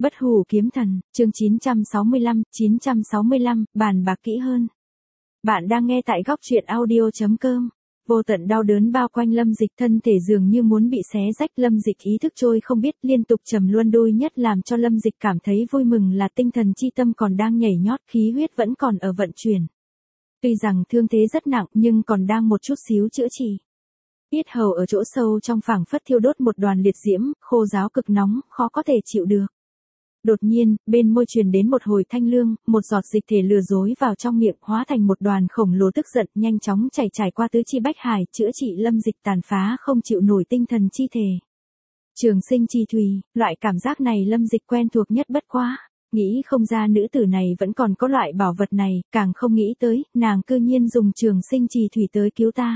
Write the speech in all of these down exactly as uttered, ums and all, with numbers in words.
Bất hủ kiếm thần, chương chín trăm sáu mươi lăm, chín trăm sáu mươi lăm, bàn bạc kỹ hơn. Bạn đang nghe tại góc truyện audio.com. Vô tận đau đớn bao quanh Lâm Dịch, thân thể dường như muốn bị xé rách. Lâm Dịch ý thức trôi không biết, liên tục trầm luân đôi nhất làm cho Lâm Dịch cảm thấy vui mừng là tinh thần chi tâm còn đang nhảy nhót, khí huyết vẫn còn ở vận chuyển. Tuy rằng thương thế rất nặng nhưng còn đang một chút xíu chữa trị. Yết hầu ở chỗ sâu trong phảng phất thiêu đốt một đoàn liệt diễm, khô ráo cực nóng, khó có thể chịu được. Đột nhiên, bên môi truyền đến một hồi thanh lương, một giọt dịch thể lừa dối vào trong miệng, hóa thành một đoàn khổng lồ tức giận, nhanh chóng chảy trải qua tứ chi bách hải, chữa trị Lâm Dịch tàn phá không chịu nổi tinh thần chi thể. Trường sinh chi thủy, loại cảm giác này Lâm Dịch quen thuộc nhất bất quá. Nghĩ không ra nữ tử này vẫn còn có loại bảo vật này, càng không nghĩ tới, nàng cư nhiên dùng trường sinh trì thủy tới cứu ta.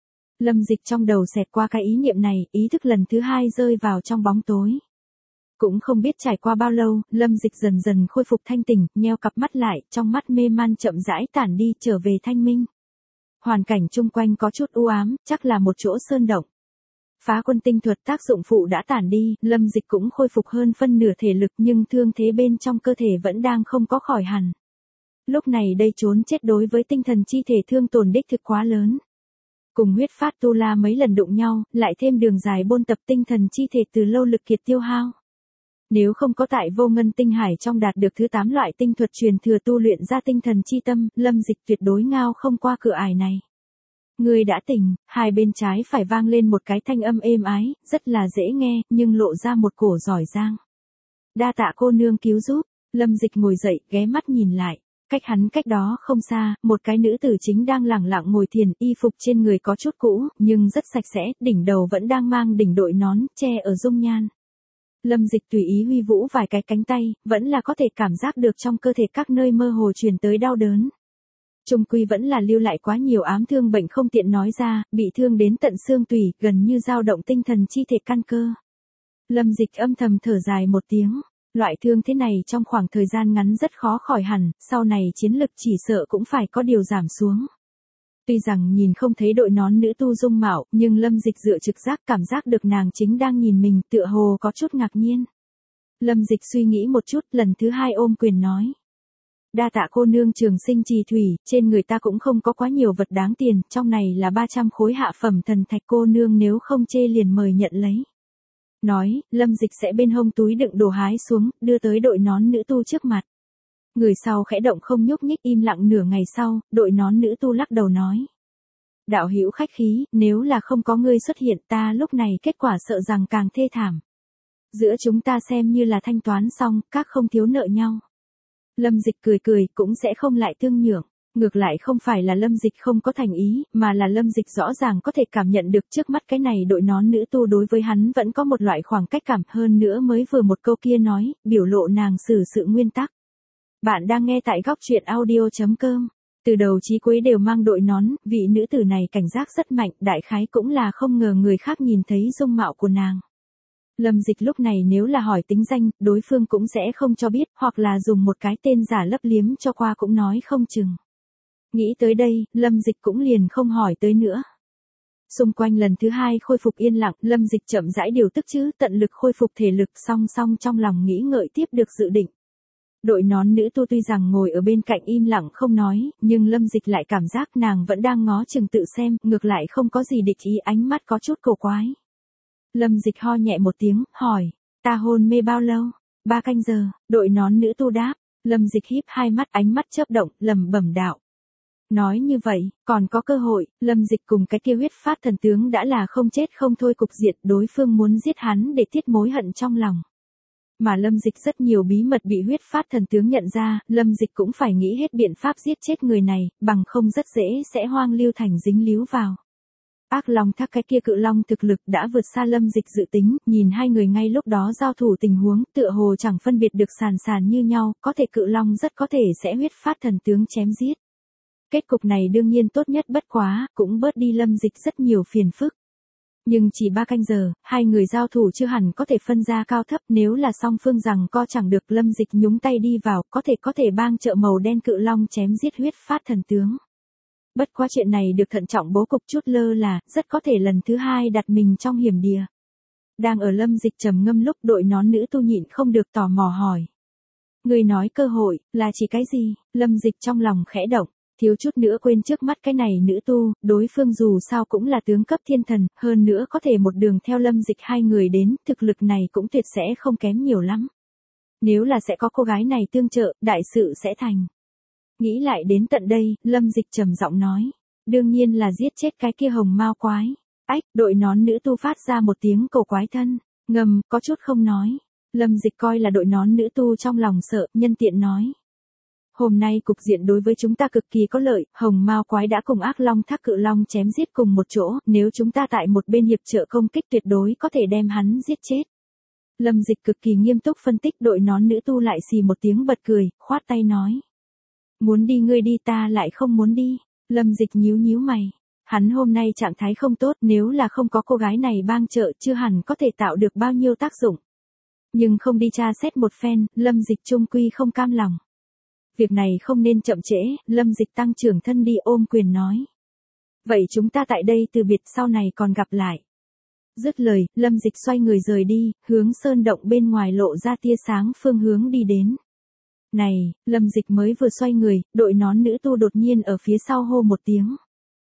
Lâm Dịch trong đầu xẹt qua cái ý niệm này, ý thức lần thứ hai rơi vào trong bóng tối. Cũng không biết trải qua bao lâu, Lâm Dịch dần dần khôi phục thanh tỉnh, nheo cặp mắt lại, trong mắt mê man chậm rãi tản đi, trở về thanh minh. Hoàn cảnh chung quanh có chút u ám, chắc là một chỗ sơn động. Phá quân tinh thuật tác dụng phụ đã tản đi, Lâm Dịch cũng khôi phục hơn phân nửa thể lực, nhưng thương thế bên trong cơ thể vẫn đang không có khỏi hẳn. Lúc này đây trốn chết đối với tinh thần chi thể thương tổn đích thực quá lớn. Cùng huyết phát tu la mấy lần đụng nhau, lại thêm đường dài bôn tập, tinh thần chi thể từ lâu lực kiệt tiêu hao. Nếu không có tại vô ngân tinh hải trong đạt được thứ tám loại tinh thuật truyền thừa tu luyện ra tinh thần chi tâm, Lâm Dịch tuyệt đối ngao không qua cửa ải này. Người đã tỉnh, hai bên trái phải vang lên một cái thanh âm êm ái, rất là dễ nghe, nhưng lộ ra một cổ giỏi giang. Đa tạ cô nương cứu giúp. Lâm Dịch ngồi dậy, ghé mắt nhìn lại. Cách hắn cách đó không xa, một cái nữ tử chính đang lẳng lặng ngồi thiền, y phục trên người có chút cũ, nhưng rất sạch sẽ, đỉnh đầu vẫn đang mang đỉnh đội nón, che ở dung nhan. Lâm Dịch tùy ý huy vũ vài cái cánh tay, vẫn là có thể cảm giác được trong cơ thể các nơi mơ hồ truyền tới đau đớn. Trung quy vẫn là lưu lại quá nhiều ám thương bệnh không tiện nói ra, bị thương đến tận xương tủy, gần như dao động tinh thần chi thể căn cơ. Lâm Dịch âm thầm thở dài một tiếng. Loại thương thế này trong khoảng thời gian ngắn rất khó khỏi hẳn, sau này chiến lực chỉ sợ cũng phải có điều giảm xuống. Tuy rằng nhìn không thấy đội nón nữ tu dung mạo, nhưng Lâm Dịch dựa trực giác cảm giác được nàng chính đang nhìn mình, tựa hồ có chút ngạc nhiên. Lâm Dịch suy nghĩ một chút, lần thứ hai ôm quyền nói. Đa tạ cô nương trường sinh trì thủy, trên người ta cũng không có quá nhiều vật đáng tiền, trong này là ba trăm khối hạ phẩm thần thạch, cô nương nếu không chê liền mời nhận lấy. Nói, Lâm Dịch sẽ bên hông túi đựng đồ hái xuống, đưa tới đội nón nữ tu trước mặt. Người sau khẽ động không nhúc nhích, im lặng nửa ngày sau, đội nón nữ tu lắc đầu nói. Đạo hữu khách khí, nếu là không có ngươi xuất hiện ta lúc này kết quả sợ rằng càng thê thảm. Giữa chúng ta xem như là thanh toán xong, các không thiếu nợ nhau. Lâm Dịch cười cười, cũng sẽ không lại thương nhượng. Ngược lại không phải là Lâm Dịch không có thành ý, mà là Lâm Dịch rõ ràng có thể cảm nhận được trước mắt cái này đội nón nữ tu đối với hắn vẫn có một loại khoảng cách cảm, hơn nữa mới vừa một câu kia nói, biểu lộ nàng xử sự nguyên tắc. Bạn đang nghe tại góc truyện audio.com. Từ đầu chí cuối đều mang đội nón, vị nữ tử này cảnh giác rất mạnh, đại khái cũng là không ngờ người khác nhìn thấy dung mạo của nàng. Lâm Dịch lúc này nếu là hỏi tính danh, đối phương cũng sẽ không cho biết, hoặc là dùng một cái tên giả lấp liếm cho qua cũng nói không chừng. Nghĩ tới đây, Lâm Dịch cũng liền không hỏi tới nữa. Xung quanh lần thứ hai khôi phục yên lặng, Lâm Dịch chậm rãi điều tức chứ, tận lực khôi phục thể lực, song song trong lòng nghĩ ngợi tiếp được dự định. Đội nón nữ tu tuy rằng ngồi ở bên cạnh im lặng không nói, nhưng Lâm Dịch lại cảm giác nàng vẫn đang ngó chừng tự xem, ngược lại không có gì địch ý, ánh mắt có chút cổ quái. Lâm Dịch ho nhẹ một tiếng, hỏi, ta hôn mê bao lâu? Ba canh giờ, đội nón nữ tu đáp. Lâm Dịch híp hai mắt, ánh mắt chớp động, lẩm bẩm đạo. Nói như vậy, còn có cơ hội, Lâm Dịch cùng cái kia huyết phát thần tướng đã là không chết không thôi cục diện, đối phương muốn giết hắn để tiết mối hận trong lòng. Mà Lâm Dịch rất nhiều bí mật bị huyết phát thần tướng nhận ra, Lâm Dịch cũng phải nghĩ hết biện pháp giết chết người này, bằng không rất dễ sẽ hoang lưu thành dính líu vào. Ác long thác cái kia cự long thực lực đã vượt xa Lâm Dịch dự tính, nhìn hai người ngay lúc đó giao thủ tình huống, tựa hồ chẳng phân biệt được sàn sàn như nhau, có thể cự long rất có thể sẽ huyết phát thần tướng chém giết. Kết cục này đương nhiên tốt nhất bất quá, cũng bớt đi Lâm Dịch rất nhiều phiền phức. Nhưng chỉ ba canh giờ, hai người giao thủ chưa hẳn có thể phân ra cao thấp, nếu là song phương rằng co chẳng được, Lâm Dịch nhúng tay đi vào, có thể có thể bang trợ màu đen cự long chém giết huyết phát thần tướng. Bất quá chuyện này được thận trọng bố cục chút lơ là, rất có thể lần thứ hai đặt mình trong hiểm địa. Đang ở Lâm Dịch trầm ngâm lúc đội nón nữ tu nhịn không được tò mò hỏi. Người nói cơ hội, là chỉ cái gì? Lâm Dịch trong lòng khẽ động, thiếu chút nữa quên trước mắt cái này nữ tu, đối phương dù sao cũng là tướng cấp thiên thần, hơn nữa có thể một đường theo Lâm Dịch hai người đến, thực lực này cũng tuyệt sẽ không kém nhiều lắm. Nếu là sẽ có cô gái này tương trợ, đại sự sẽ thành. Nghĩ lại đến tận đây, Lâm Dịch trầm giọng nói. Đương nhiên là giết chết cái kia hồng mao quái. Ách, đội nón nữ tu phát ra một tiếng cổ quái thân, ngầm, có chút không nói. Lâm Dịch coi là đội nón nữ tu trong lòng sợ, nhân tiện nói. Hôm nay cục diện đối với chúng ta cực kỳ có lợi, hồng mao quái đã cùng ác long thác cự long chém giết cùng một chỗ, nếu chúng ta tại một bên hiệp trợ công kích tuyệt đối có thể đem hắn giết chết. Lâm Dịch cực kỳ nghiêm túc phân tích, đội nón nữ tu lại xì một tiếng bật cười, khoát tay nói. Muốn đi ngươi đi, ta lại không muốn đi. Lâm Dịch nhíu nhíu mày. Hắn hôm nay trạng thái không tốt, nếu là không có cô gái này bang trợ chưa hẳn có thể tạo được bao nhiêu tác dụng. Nhưng không đi tra xét một phen, Lâm Dịch chung quy không cam lòng. Việc này không nên chậm trễ, Lâm Dịch tăng trưởng thân đi ôm quyền nói. Vậy chúng ta tại đây từ biệt, sau này còn gặp lại. Dứt lời, Lâm Dịch xoay người rời đi, hướng sơn động bên ngoài lộ ra tia sáng phương hướng đi đến. Này, Lâm Dịch mới vừa xoay người, đội nón nữ tu đột nhiên ở phía sau hô một tiếng.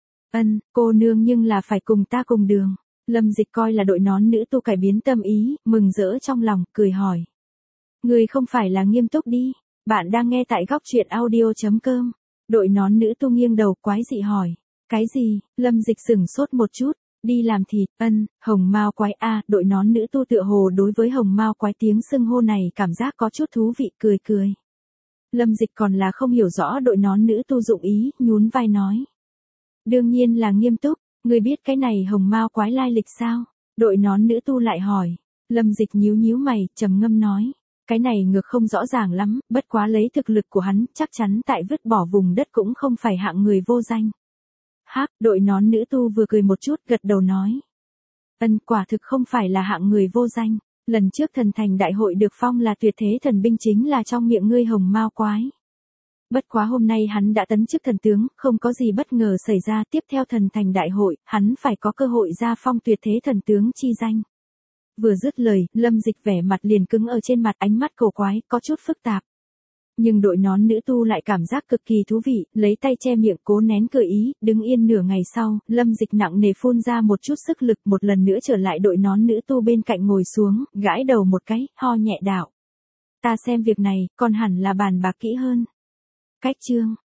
Ân, cô nương nhưng là phải cùng ta cùng đường. Lâm Dịch coi là đội nón nữ tu cải biến tâm ý, mừng rỡ trong lòng, cười hỏi. Người không phải là nghiêm túc đi, bạn đang nghe tại góc truyện audio chấm com. Đội nón nữ tu nghiêng đầu quái dị hỏi. Cái gì? Lâm Dịch sửng sốt một chút. Đi làm thịt, ân, hồng mao quái a, đội nón nữ tu tựa hồ đối với hồng mao quái tiếng xưng hô này cảm giác có chút thú vị, cười cười. Lâm Dịch còn là không hiểu rõ đội nón nữ tu dụng ý, nhún vai nói. Đương nhiên là nghiêm túc, người biết cái này hồng mao quái lai lịch sao? Đội nón nữ tu lại hỏi. Lâm Dịch nhíu nhíu mày, trầm ngâm nói. Cái này ngược không rõ ràng lắm, bất quá lấy thực lực của hắn, chắc chắn tại vứt bỏ vùng đất cũng không phải hạng người vô danh. Hắc, đội nón nữ tu vừa cười một chút, gật đầu nói. Ân, quả thực không phải là hạng người vô danh. Lần trước thần thành đại hội được phong là tuyệt thế thần binh chính là trong miệng ngươi hồng mao quái. Bất quá hôm nay hắn đã tấn chức thần tướng, không có gì bất ngờ xảy ra, tiếp theo thần thành đại hội, hắn phải có cơ hội ra phong tuyệt thế thần tướng chi danh. Vừa dứt lời, Lâm Dịch vẻ mặt liền cứng ở trên mặt, ánh mắt cổ quái, có chút phức tạp. Nhưng đội nón nữ tu lại cảm giác cực kỳ thú vị, lấy tay che miệng cố nén cười ý, đứng yên nửa ngày sau, Lâm Dịch nặng nề phun ra một chút sức lực, một lần nữa trở lại đội nón nữ tu bên cạnh ngồi xuống, gãi đầu một cái, ho nhẹ đạo. Ta xem việc này, còn hẳn là bàn bạc kỹ hơn. Cách chương.